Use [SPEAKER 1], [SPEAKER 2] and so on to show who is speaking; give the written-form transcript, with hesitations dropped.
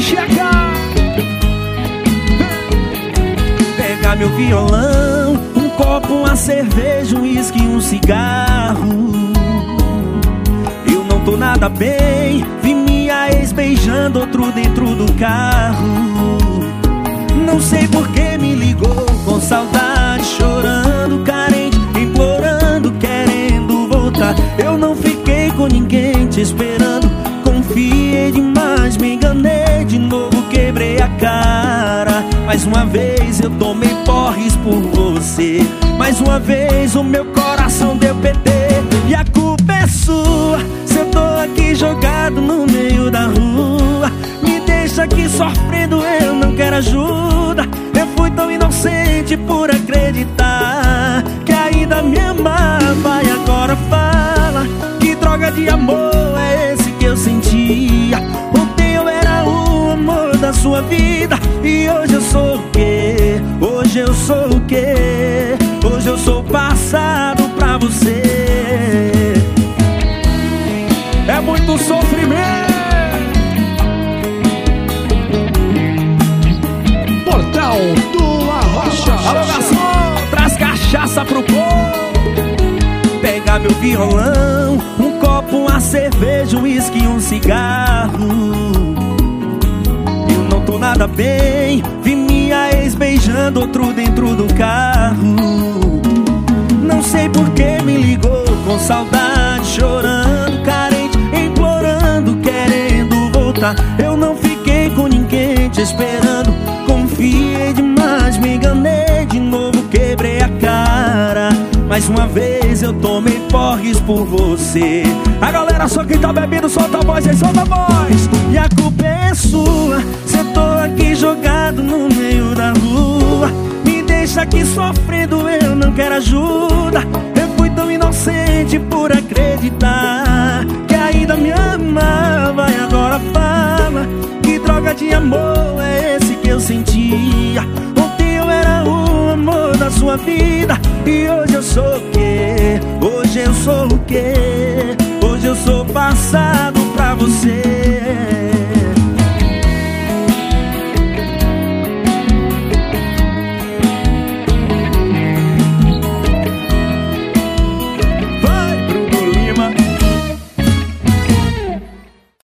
[SPEAKER 1] Checa.
[SPEAKER 2] Pegar meu violão, um copo, uma cerveja, um uísque e um cigarro. Eu não tô nada bem, vi minha ex beijando outro dentro do carro. Não sei por que me ligou, com saudade, chorando, carente, implorando, querendo voltar. Eu não fiquei com ninguém te esperando, confiei demais, me enganei de novo, quebrei a cara. Mais uma vez eu tomei porres por você, mais uma vez o meu coração deu PT. E a culpa é sua, se eu tô aqui jogado no meio da rua. Me deixa aqui sofrendo, eu não quero ajuda. Eu fui tão inocente por acreditar que ainda me amava. E agora fala, que droga de amor é esse que eu sentia? Ontem eu era o amor da sua vida, e hoje eu sou o quê? Hoje eu sou o quê? Hoje eu sou passado pra você.
[SPEAKER 1] É muito sofrimento. Portal do Arrocha.
[SPEAKER 2] Alô, garçom, traz cachaça pro povo. Pegar meu violão, um copo, uma cerveja, um uísque e um cigarro. Eu não tô nada bem, vi minha ex beijando outro dentro do carro. Não sei por que me ligou, com saudade, chorando, carente, implorando, querendo voltar. Eu não fiquei com ninguém te esperando, confiei demais, me enganei de novo, quebrei a cara. Mais uma vez eu tomei porres por você. A galera, só quem tá bebendo, solta a voz aí, solta a voz. E a culpa é sua, se eu tô aqui jogado no meio da rua. Me deixa aqui sofrendo, eu não quero ajuda. Eu fui tão inocente por acreditar que ainda me amava. E agora fala, que droga de amor é esse que eu sentia? Ontem eu era o amor da sua vida, e hoje eu sou o quê? Hoje eu sou o quê? Hoje eu sou passado pra você.